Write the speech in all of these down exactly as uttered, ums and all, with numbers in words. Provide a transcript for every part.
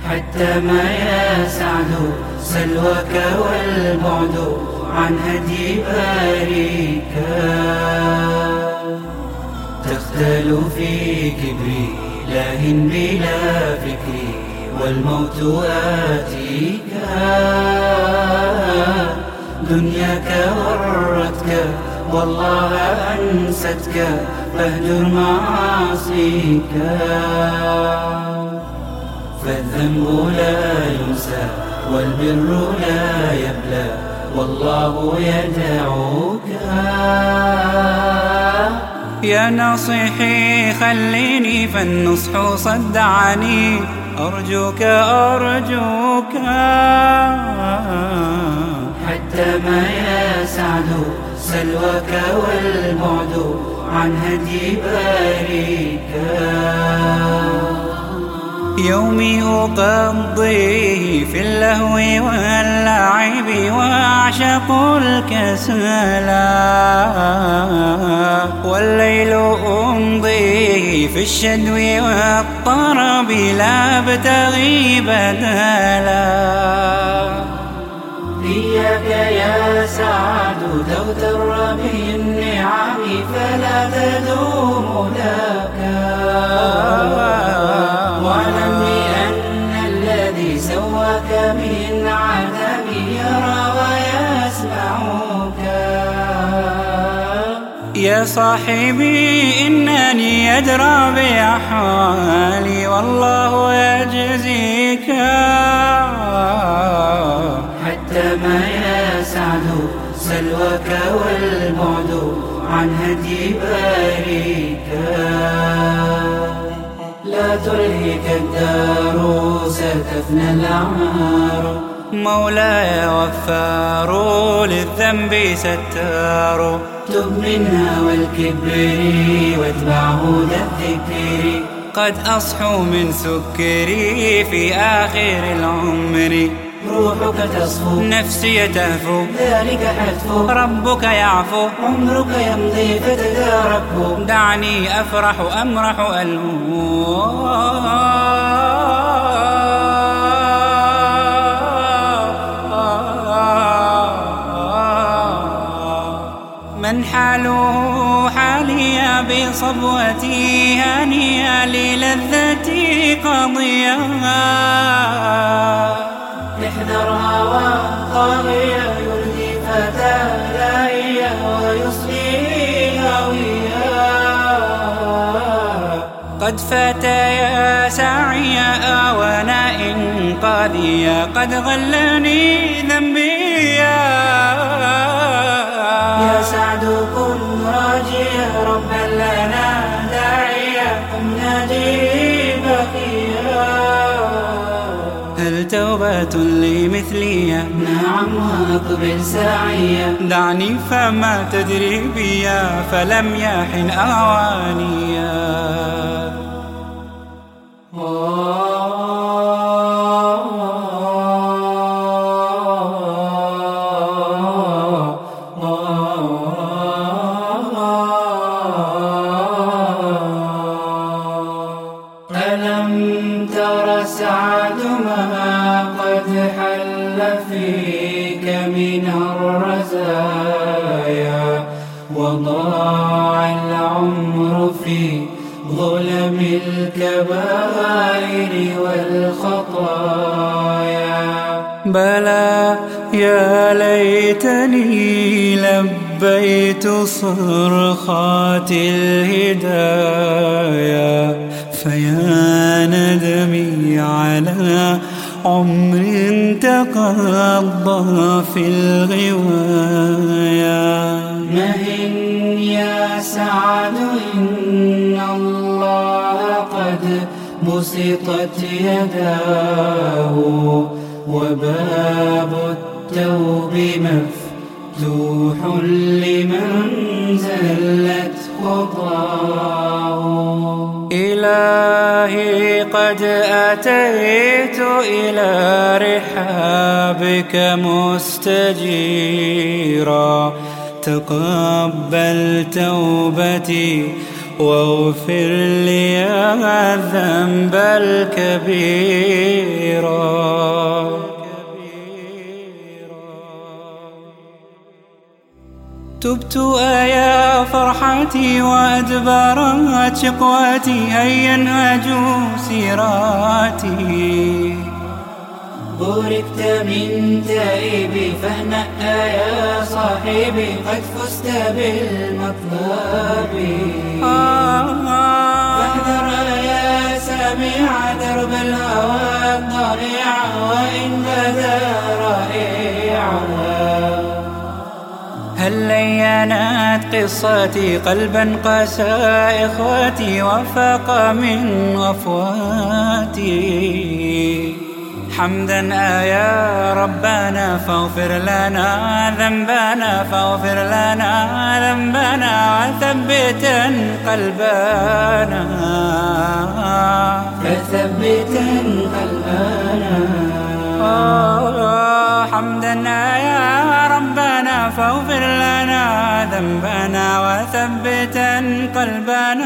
حتى ما يا سعد سلوك والبعد عن هدي باريك. تختل في كبري لاه بلا فكري والموت آتيك. دنياك غرتك والله أنستك فاهجر معاصيك. فالذنب لا ينسى والبر لا يبلى والله يدعوك. يا ناصحي خليني فالنصح صدعني أرجوك أرجوك. حتى ما يا سعد سلوك والبعد عن هدي باريك. يومي أقضيه في اللهو واللعب وأعشق الكسلا، والليل أمضيه في الشدو والطرب لا أبتغي بدلا. إياك يا سعد تغتر بالنعم فلا تدوم لك. واعلم بأن الذي سواك من عدم يرى ويسمعك. يا صاحبي إنني أدرى بأحوالي والله يجزيك. حتى ما يا سعد سلوك والبعد عن هدي باريك. لا تلهك الدار ستفنى الأعمار. مولاي غفار للذنب ستار. تب منها والكبر واتبع هدى الذكر. قد أصحو من سكري في آخر العمر. روحك تصفو نفسي تهفو ذلك حتفو. ربك يعفو عمرك يمضي فتداركه. دعني أفرح أمرح ألهو. من حاله حالي بصبوتي هنيئا للذتي قضيا. احذر هوى طاغية يردي فتى لاهية ويصلي هويا. قد فات يا ساعيا آوانا إنقاذيا قد غلني ذنبيا. يا سعد كن راجيا ربا لنا داعيا قم نادي بقيا. هل توبة لي مثلي؟ نعم وأقبل ساعيا. دعني فما تدري بيا فلم يحن أوانيا. ألم تر سعد ما قد حل فيك من الرزايا وضاع العمر في ظلم الكبائر والخطايا. بلى يا ليتني لبيت صرخات الهدايا. فيا ندمي على عمر تقضى في الغوايا. مهن يا سعد إن الله قد بسطت يداه وباب التوب مفتوح لمن زلت خطاه. إلهي قد أتيت إلى رحابك مستجيرا. تقبل توبتي واغفر لي الذنب الكبير. تبت يا فرحتي وأدبرت شقوتي، هيا انهجوا سيراتي. بوركت من تائبي فاهنأ يا صاحبي، قد فزت بالمطلب. فاحذر يا سامع درب الهوى الضريع، وإن بدا رائعا. هل لينت قصتي قلبا قسى إخوتي، وفاق من غفواتي. حمدا يا ربنا فاغفر لنا ذنبنا، فاغفر لنا ذنبنا وثبتا قلبنا، فثبتا قلبنا. حمدا يا ربنا فاغفر لنا ذنبنا وثبتا قلبنا.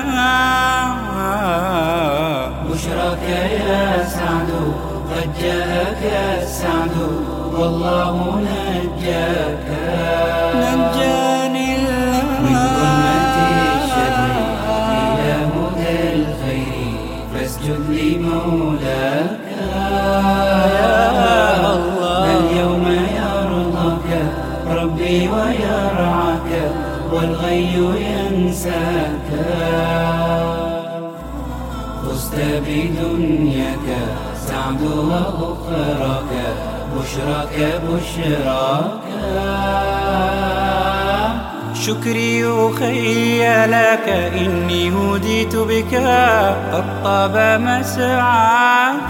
بشراك يا سعد قد جاءك السعد، والله نجاك. نجاني الله من ظلمة الشر إلى هدى الخير، فاسجد لمولاك يا الله. اليوم يرضاك ربي ويرعاك، والغي ينساك. فزت بدنياك سعد وأخراك، بشراك بشراك. شكري أخي لك إني هديت بك، قد طاب مسعاك.